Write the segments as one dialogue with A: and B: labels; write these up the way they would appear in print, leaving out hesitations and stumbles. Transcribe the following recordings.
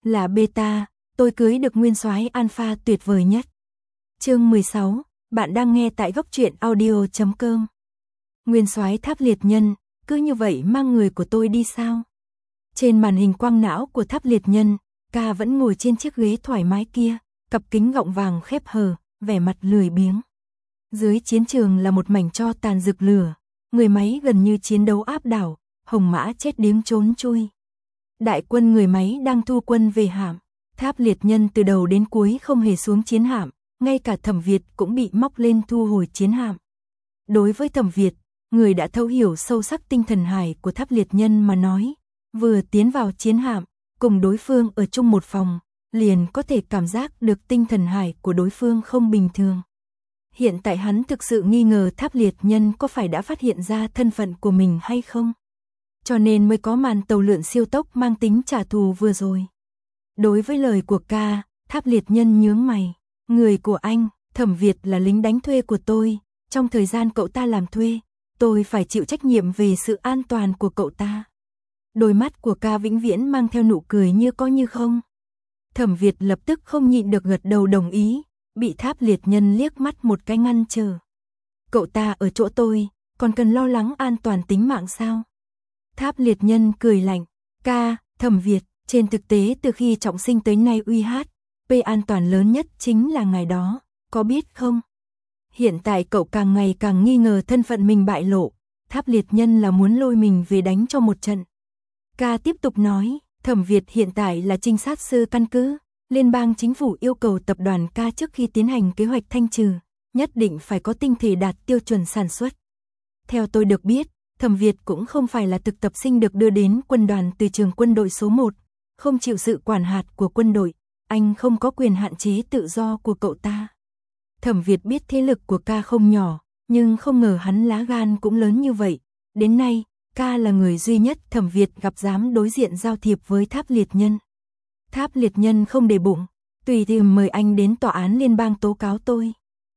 A: Là beta, tôi cưới được nguyên soái alpha tuyệt vời nhất. Chương 16, bạn đang nghe tại góc truyện audio.com. Nguyên soái Tháp Liệt Nhân, cứ như vậy mang người của tôi đi sao? Trên màn hình quang não của Tháp Liệt Nhân, Ca vẫn ngồi trên chiếc ghế thoải mái kia, cặp kính gọng vàng khép hờ, vẻ mặt lười biếng. Dưới chiến trường là một mảnh tro tàn rực lửa, người máy gần như chiến đấu áp đảo, hồng mã chết điếng trốn chui. Đại quân người máy đang thu quân về hạm, Tháp Liệt Nhân từ đầu đến cuối không hề xuống chiến hạm, ngay cả Thẩm Việt cũng bị móc lên thu hồi chiến hạm. Đối với Thẩm Việt, người đã thấu hiểu sâu sắc tinh thần hải của Tháp Liệt Nhân mà nói, vừa tiến vào chiến hạm, cùng đối phương ở chung một phòng, liền có thể cảm giác được tinh thần hải của đối phương không bình thường. Hiện tại hắn thực sự nghi ngờ Tháp Liệt Nhân có phải đã phát hiện ra thân phận của mình hay không, cho nên mới có màn tàu lượn siêu tốc mang tính trả thù vừa rồi. Đối với lời của Ca, Tháp Liệt Nhân nhướng mày. Người của anh, Thẩm Việt là lính đánh thuê của tôi, trong thời gian cậu ta làm thuê, tôi phải chịu trách nhiệm về sự an toàn của cậu ta. Đôi mắt của Ca vĩnh viễn mang theo nụ cười như có như không. Thẩm Việt lập tức không nhịn được gật đầu đồng ý, bị Tháp Liệt Nhân liếc mắt một cái ngăn trở. Cậu ta ở chỗ tôi, còn cần lo lắng an toàn tính mạng sao? Tháp Liệt Nhân cười lạnh. Ca, Thẩm Việt, trên thực tế từ khi trọng sinh tới nay UHP an toàn lớn nhất chính là ngày đó, có biết không? Hiện tại cậu càng ngày càng nghi ngờ thân phận mình bại lộ, Tháp Liệt Nhân là muốn lôi mình về đánh cho một trận. Ca tiếp tục nói, Thẩm Việt hiện tại là trinh sát sư căn cứ, liên bang chính phủ yêu cầu tập đoàn Ca trước khi tiến hành kế hoạch thanh trừ, nhất định phải có tinh thể đạt tiêu chuẩn sản xuất. Theo tôi được biết, Thẩm Việt cũng không phải là thực tập sinh được đưa đến quân đoàn từ trường quân đội số 1, không chịu sự quản hạt của quân đội, anh không có quyền hạn chế tự do của cậu ta. Thẩm Việt biết thế lực của Ca không nhỏ, nhưng không ngờ hắn lá gan cũng lớn như vậy. Đến nay, Ca là người duy nhất Thẩm Việt gặp dám đối diện giao thiệp với Tháp Liệt Nhân. Tháp Liệt Nhân không để bụng, tùy tiện mời anh đến tòa án liên bang tố cáo tôi.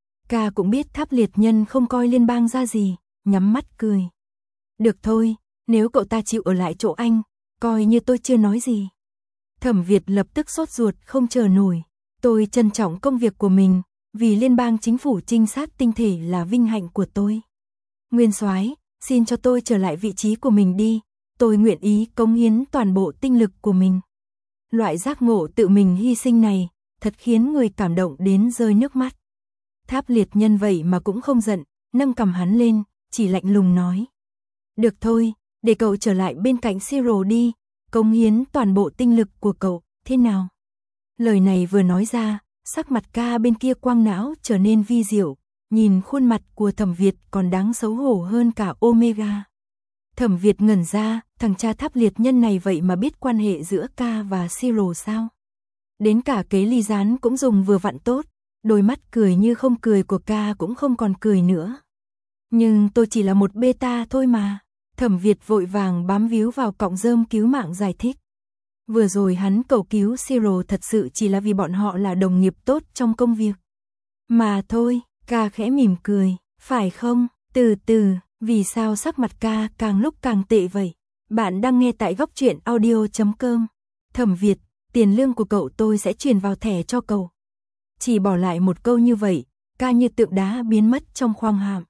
A: Ca cũng biết Tháp Liệt Nhân không coi liên bang ra gì, nhắm mắt cười. Được thôi, nếu cậu ta chịu ở lại chỗ anh, coi như tôi chưa nói gì. Thẩm Việt lập tức sốt ruột không chờ nổi. Tôi trân trọng công việc của mình, vì liên bang chính phủ trinh sát tinh thể là vinh hạnh của tôi. Nguyên soái, xin cho tôi trở lại vị trí của mình đi, tôi nguyện ý cống hiến toàn bộ tinh lực của mình. Loại giác ngộ tự mình hy sinh này, thật khiến người cảm động đến rơi nước mắt. Tháp Liệt Nhân vậy mà cũng không giận, nâng cầm hắn lên, chỉ lạnh lùng nói. Được thôi, để cậu trở lại bên cạnh Siro đi, cống hiến toàn bộ tinh lực của cậu, thế nào? Lời này vừa nói ra, sắc mặt Ca bên kia quang não trở nên vi diệu, nhìn khuôn mặt của Thẩm Việt còn đáng xấu hổ hơn cả Omega. Thẩm Việt ngẩn ra, thằng cha Tháp Liệt Nhân này vậy mà biết quan hệ giữa Ca và Siro sao? Đến cả kế ly gián cũng dùng vừa vặn tốt, đôi mắt cười như không cười của Ca cũng không còn cười nữa. Nhưng tôi chỉ là một beta thôi mà. Thẩm Việt vội vàng bám víu vào cọng rơm cứu mạng giải thích. Vừa rồi hắn cầu cứu Siro thật sự chỉ là vì bọn họ là đồng nghiệp tốt trong công việc. Mà thôi, Ca khẽ mỉm cười, phải không? Từ từ, vì sao sắc mặt Ca càng lúc càng tệ vậy? Bạn đang nghe tại góc truyện audio.com. Thẩm Việt, tiền lương của cậu tôi sẽ chuyển vào thẻ cho cậu. Chỉ bỏ lại một câu như vậy, Ca như tượng đá biến mất trong khoang hạm.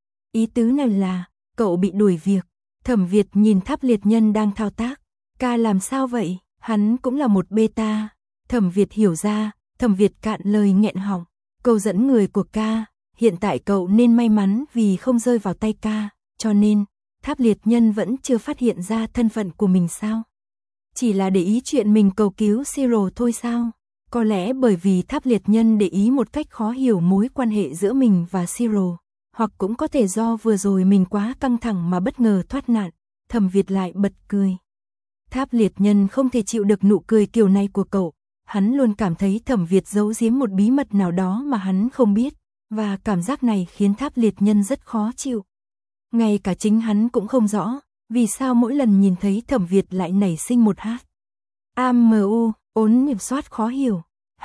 A: Ý tứ này là, cậu bị đuổi việc. Thẩm Việt nhìn Tháp Liệt Nhân đang thao tác. Ca làm sao vậy? Hắn cũng là một beta. Thẩm Việt hiểu ra, Thẩm Việt cạn lời nghẹn họng. Câu dẫn người của Ca, hiện tại cậu nên may mắn vì không rơi vào tay Ca, cho nên Tháp Liệt Nhân vẫn chưa phát hiện ra thân phận của mình sao? Chỉ là để ý chuyện mình cầu cứu Siro thôi sao? Có lẽ bởi vì Tháp Liệt Nhân để ý một cách khó hiểu mối quan hệ giữa mình và Siro. Hoặc cũng có thể do vừa rồi mình quá căng thẳng mà bất ngờ thoát nạn. Thẩm Việt lại bật cười. Tháp Liệt Nhân không thể chịu được nụ cười kiểu này của cậu. Hắn luôn cảm thấy Thẩm Việt giấu giếm một bí mật nào đó mà hắn không biết. Và cảm giác này khiến Tháp Liệt Nhân rất khó chịu. Ngay cả chính hắn cũng không rõ, vì sao mỗi lần nhìn thấy Thẩm Việt lại nảy sinh một hát. AMU, uốn kiểm soát khó hiểu.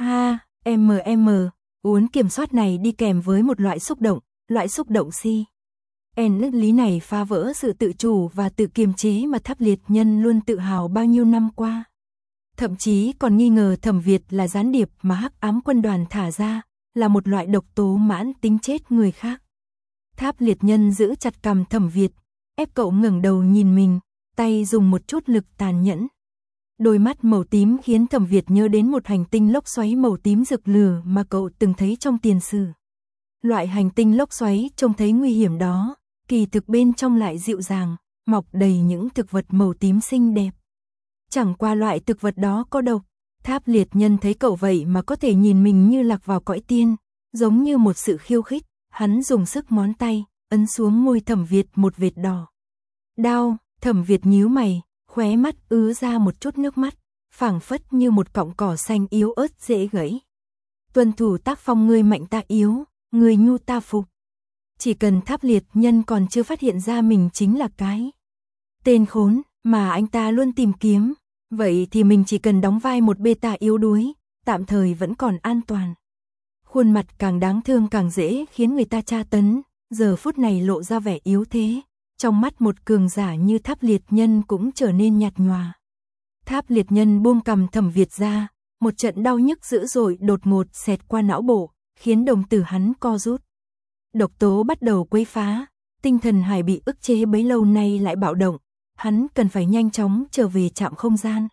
A: Uốn kiểm soát này đi kèm với một loại xúc động. Loại xúc động lý này phá vỡ sự tự chủ và tự kiềm chế mà Tháp Liệt Nhân luôn tự hào bao nhiêu năm qua. thậm chí còn nghi ngờ Thẩm Việt là gián điệp mà Hắc Ám quân đoàn thả ra, là một loại độc tố mãn tính chết người khác. Tháp Liệt Nhân giữ chặt cằm Thẩm Việt, ép cậu ngẩng đầu nhìn mình, tay dùng một chút lực tàn nhẫn. Đôi mắt màu tím khiến Thẩm Việt nhớ đến một hành tinh lốc xoáy màu tím rực lửa mà cậu từng thấy trong tiền sử. Loại hành tinh lốc xoáy trông thấy nguy hiểm đó, kỳ thực bên trong lại dịu dàng, mọc đầy những thực vật màu tím xinh đẹp. Chẳng qua loại thực vật đó có độc. Tháp Liệt Nhân thấy cậu vậy mà có thể nhìn mình như lạc vào cõi tiên, giống như một sự khiêu khích, hắn dùng sức ngón tay, ấn xuống môi Thẩm Việt một vệt đỏ. Đau, Thẩm Việt nhíu mày, khóe mắt ứa ra một chút nước mắt, phảng phất như một cọng cỏ xanh yếu ớt dễ gãy. Tuân thủ tác phong người mạnh ta yếu, người nhu ta phục. Chỉ cần Tháp Liệt Nhân còn chưa phát hiện ra mình chính là cái tên khốn mà anh ta luôn tìm kiếm, vậy thì mình chỉ cần đóng vai một beta yếu đuối, tạm thời vẫn còn an toàn. Khuôn mặt càng đáng thương càng dễ khiến người ta tra tấn, giờ phút này lộ ra vẻ yếu thế, trong mắt một cường giả như Tháp Liệt Nhân cũng trở nên nhạt nhòa. Tháp Liệt Nhân buông cằm Thẩm Việt ra, một trận đau nhức dữ dội đột ngột xẹt qua não bộ, khiến đồng tử hắn co rút. Độc tố bắt đầu quấy phá, tinh thần hải bị ức chế bấy lâu nay lại bạo động, hắn cần phải nhanh chóng trở về trạm không gian.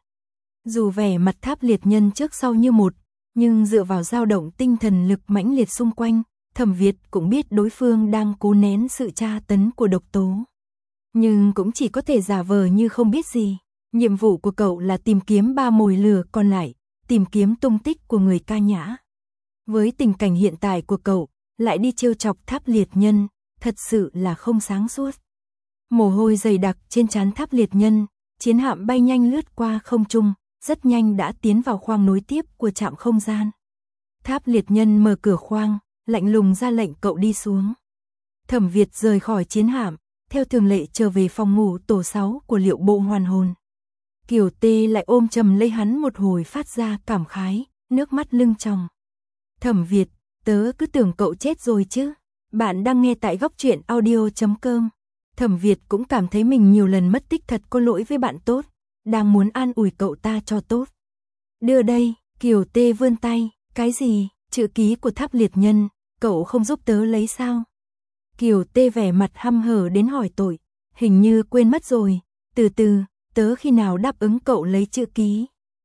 A: Dù vẻ mặt Tháp Liệt Nhân trước sau như một, nhưng dựa vào dao động tinh thần lực mãnh liệt xung quanh, Thẩm Việt cũng biết đối phương đang cố nén sự tra tấn của độc tố. Nhưng cũng chỉ có thể giả vờ như không biết gì. Nhiệm vụ của cậu là tìm kiếm 3 mồi lửa còn lại, tìm kiếm tung tích của người ca nhã. Với tình cảnh hiện tại của cậu, lại đi trêu chọc Tháp Liệt Nhân, thật sự là không sáng suốt. Mồ hôi dày đặc trên trán Tháp Liệt Nhân, chiến hạm bay nhanh lướt qua không trung, rất nhanh đã tiến vào khoang nối tiếp của trạm không gian. Tháp Liệt Nhân mở cửa khoang, lạnh lùng ra lệnh cậu đi xuống. Thẩm Việt rời khỏi chiến hạm, theo thường lệ trở về phòng ngủ tổ 6 của Liệu Bộ Hoàn Hồn. Kiều Tê lại ôm chầm lấy hắn một hồi phát ra cảm khái, nước mắt lưng tròng. Thẩm Việt, tớ cứ tưởng cậu chết rồi chứ. Bạn đang nghe tại góc truyện audio.com. Thẩm Việt cũng cảm thấy mình nhiều lần mất tích thật có lỗi với bạn tốt, đang muốn an ủi cậu ta cho tốt. Đưa đây, Kiều Tê vươn tay, cái gì, chữ ký của Tháp Liệt Nhân, cậu không giúp tớ lấy sao? Kiều Tê vẻ mặt hăm hở đến hỏi tội, hình như quên mất rồi, từ từ, tớ khi nào đáp ứng cậu lấy chữ ký.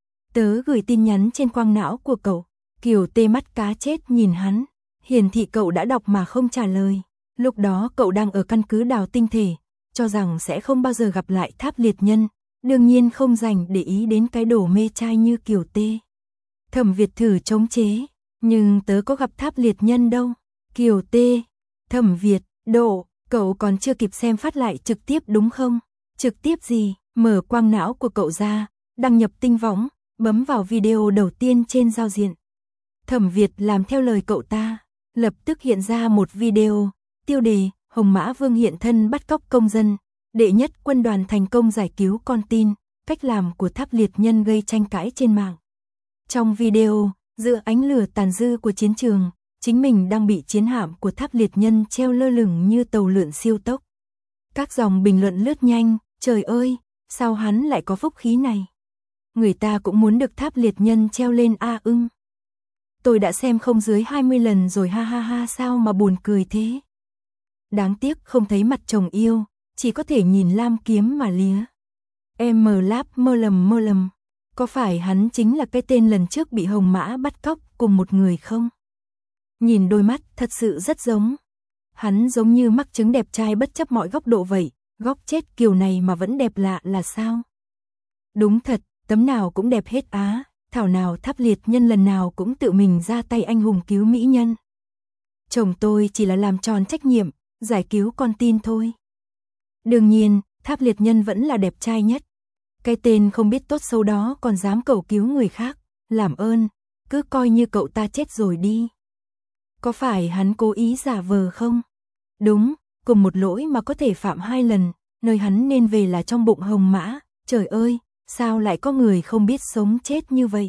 A: Tớ gửi tin nhắn trên quang não của cậu. Kiều Tê mắt cá chết nhìn hắn, hiển thị cậu đã đọc mà không trả lời. Lúc đó cậu đang ở căn cứ đào tinh thể, cho rằng sẽ không bao giờ gặp lại Tháp Liệt Nhân, đương nhiên không dành để ý đến cái đồ mê trai như Kiều Tê. Thẩm Việt thử chống chế, nhưng tớ có gặp Tháp Liệt Nhân đâu. Kiều Tê, Thẩm Việt, độ, cậu còn chưa kịp xem phát lại trực tiếp đúng không? Trực tiếp gì? Mở quang não của cậu ra, đăng nhập tinh võng, bấm vào video đầu tiên trên giao diện. Thẩm Việt làm theo lời cậu ta, lập tức hiện ra một video, tiêu đề, Hồng Mã Vương hiện thân bắt cóc công dân, đệ nhất quân đoàn thành công giải cứu con tin, cách làm của Tháp Liệt Nhân gây tranh cãi trên mạng. Trong video, giữa ánh lửa tàn dư của chiến trường, chính mình đang bị chiến hạm của Tháp Liệt Nhân treo lơ lửng như tàu lượn siêu tốc. Các dòng bình luận lướt nhanh, trời ơi, sao hắn lại có phúc khí này? Người ta cũng muốn được Tháp Liệt Nhân treo lên a ưng. Tôi đã xem không dưới 20 lần rồi ha ha ha, sao mà buồn cười thế. Đáng tiếc không thấy mặt chồng yêu, chỉ có thể nhìn lam kiếm mà lía. Em mờ láp mơ lầm, có phải hắn chính là cái tên lần trước bị Hồng Mã bắt cóc cùng một người không? Nhìn đôi mắt thật sự rất giống. Hắn giống như mắc chứng đẹp trai bất chấp mọi góc độ vậy, góc chết kiểu này mà vẫn đẹp lạ là sao? Đúng thật, tấm nào cũng đẹp hết á, thảo nào Tháp Liệt Nhân lần nào cũng tự mình ra tay anh hùng cứu mỹ nhân. Chồng tôi chỉ là làm tròn trách nhiệm, giải cứu con tin thôi. Đương nhiên, Tháp Liệt Nhân vẫn là đẹp trai nhất. Cái tên không biết tốt xấu đó còn dám cầu cứu người khác, làm ơn, cứ coi như cậu ta chết rồi đi. Có phải hắn cố ý giả vờ không? Đúng, cùng một lỗi mà có thể phạm 2 lần, nơi hắn nên về là trong bụng Hồng Mã, trời ơi, sao lại có người không biết sống chết như vậy?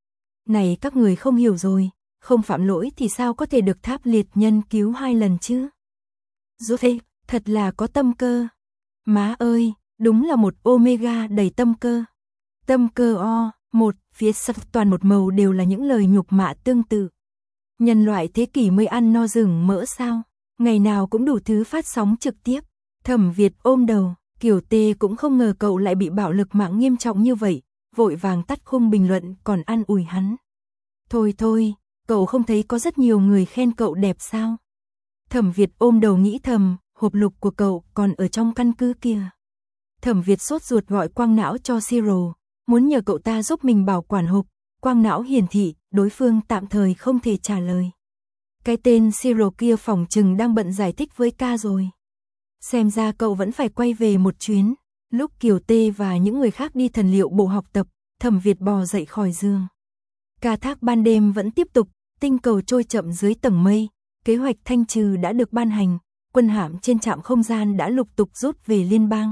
A: Này các người không hiểu rồi, không phạm lỗi thì sao có thể được Tháp Liệt Nhân cứu 2 lần chứ? Rốt thế, thật là có tâm cơ. Má ơi, đúng là một Omega đầy tâm cơ. Tâm cơ o, Phía sau toàn một màu đều là những lời nhục mạ tương tự. Nhân loại thế kỷ mới ăn no rừng mỡ sao? Ngày nào cũng đủ thứ phát sóng trực tiếp. Thẩm Việt ôm đầu, Kiều Tê cũng không ngờ cậu lại bị bạo lực mạng nghiêm trọng như vậy, vội vàng tắt khung bình luận còn an ủi hắn. Thôi, cậu không thấy có rất nhiều người khen cậu đẹp sao? Thẩm Việt ôm đầu nghĩ thầm, hộp lục của cậu còn ở trong căn cứ kia. Thẩm Việt sốt ruột gọi quang não cho Siro, muốn nhờ cậu ta giúp mình bảo quản hộp. Quang não hiển thị, đối phương tạm thời không thể trả lời. Cái tên Siro kia phỏng chừng đang bận giải thích với ca rồi. Xem ra cậu vẫn phải quay về một chuyến. Lúc Kiều Tê và những người khác đi thần liệu bộ học tập, Thẩm Việt bò dậy khỏi giường. Ca thác ban đêm vẫn tiếp tục, tinh cầu trôi chậm dưới tầng mây, kế hoạch thanh trừ đã được ban hành, quân hạm trên trạm không gian đã lục tục rút về liên bang.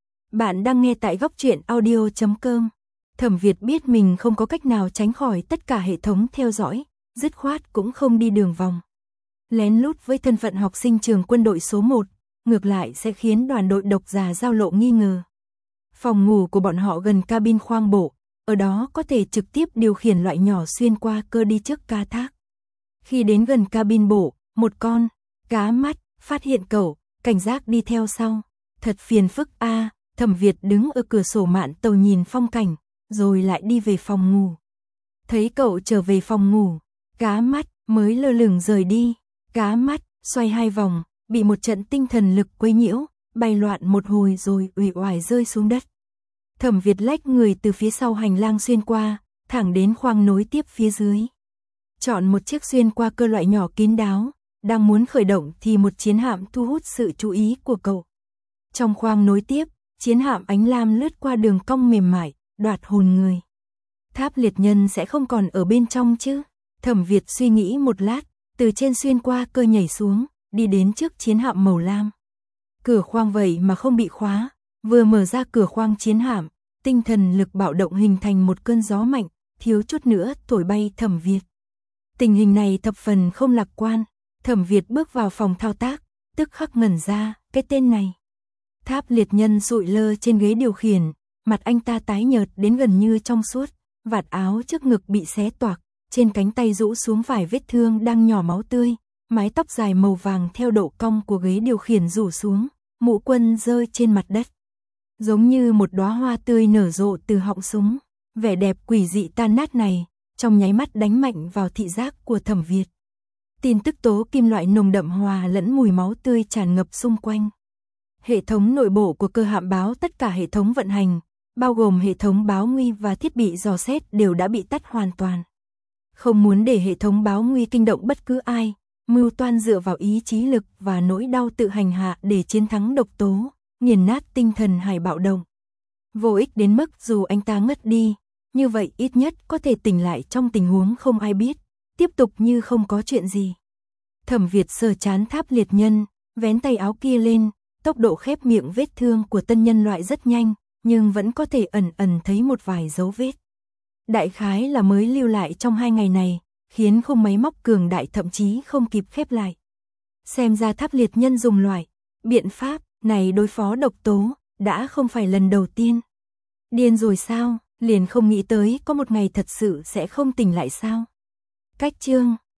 A: Bạn đang nghe tại góc truyện audio.com. Thẩm Việt biết mình không có cách nào tránh khỏi tất cả hệ thống theo dõi, dứt khoát cũng không đi đường vòng. Lén lút với thân phận học sinh trường quân đội số 1, ngược lại sẽ khiến đoàn đội độc giả giao lộ nghi ngờ. Phòng ngủ của bọn họ gần cabin khoang bộ, ở đó có thể trực tiếp điều khiển loại nhỏ xuyên qua cơ đi trước ca thác. Khi đến gần cabin bộ, một con cá mắt phát hiện cậu, cảnh giác đi theo sau. Thật phiền phức a. Thẩm Việt đứng ở cửa sổ mạn tàu nhìn phong cảnh, rồi lại đi về phòng ngủ. Thấy cậu trở về phòng ngủ, cá mắt mới lơ lửng rời đi. Cá mắt xoay 2 vòng, bị một trận tinh thần lực quấy nhiễu, bay loạn một hồi rồi uể oải rơi xuống đất. Thẩm Việt lách người từ phía sau hành lang xuyên qua, thẳng đến khoang nối tiếp phía dưới. Chọn một chiếc xuyên qua cơ loại nhỏ kín đáo, đang muốn khởi động thì một chiến hạm thu hút sự chú ý của cậu. Trong khoang nối tiếp, chiến hạm ánh lam lướt qua đường cong mềm mại, đoạt hồn người. Tháp liệt nhân sẽ không còn ở bên trong chứ? Thẩm Việt suy nghĩ một lát, từ trên xuyên qua cơ nhảy xuống, đi đến trước chiến hạm màu lam. Cửa khoang vậy mà không bị khóa, vừa mở ra cửa khoang chiến hạm, tinh thần lực bạo động hình thành một cơn gió mạnh, thiếu chút nữa thổi bay Thẩm Việt. Tình hình này thập phần không lạc quan, Thẩm Việt bước vào phòng thao tác, tức khắc ngẩn ra, cái tên này. Tháp liệt nhân sụi lơ trên ghế điều khiển, mặt anh ta tái nhợt đến gần như trong suốt, vạt áo trước ngực bị xé toạc, trên cánh tay rũ xuống vài vết thương đang nhỏ máu tươi, mái tóc dài màu vàng theo độ cong của ghế điều khiển rủ xuống, mũ quân rơi trên mặt đất. Giống như một đóa hoa tươi nở rộ từ họng súng, vẻ đẹp quỷ dị tan nát này, trong nháy mắt đánh mạnh vào thị giác của Thẩm Việt. Tin tức tố kim loại nồng đậm hòa lẫn mùi máu tươi tràn ngập xung quanh. Hệ thống nội bộ của cơ hạm báo tất cả hệ thống vận hành, bao gồm hệ thống báo nguy và thiết bị dò xét đều đã bị tắt hoàn toàn. Không muốn để hệ thống báo nguy kinh động bất cứ ai, mưu toan dựa vào ý chí lực và nỗi đau tự hành hạ để chiến thắng độc tố, nghiền nát tinh thần hải bạo động. Vô ích đến mức dù anh ta ngất đi, như vậy ít nhất có thể tỉnh lại trong tình huống không ai biết, tiếp tục như không có chuyện gì. Thẩm Việt sờ chán tháp liệt nhân, vén tay áo kia lên, tốc độ khép miệng vết thương của tân nhân loại rất nhanh, nhưng vẫn có thể ẩn ẩn thấy một vài dấu vết. Đại khái là mới lưu lại trong 2 ngày này, khiến khung máy móc cường đại thậm chí không kịp khép lại. Xem ra tháp liệt nhân dùng loại biện pháp này đối phó độc tố, đã không phải lần đầu tiên. Điên rồi sao, liền không nghĩ tới có một ngày thật sự sẽ không tỉnh lại sao? Cách chương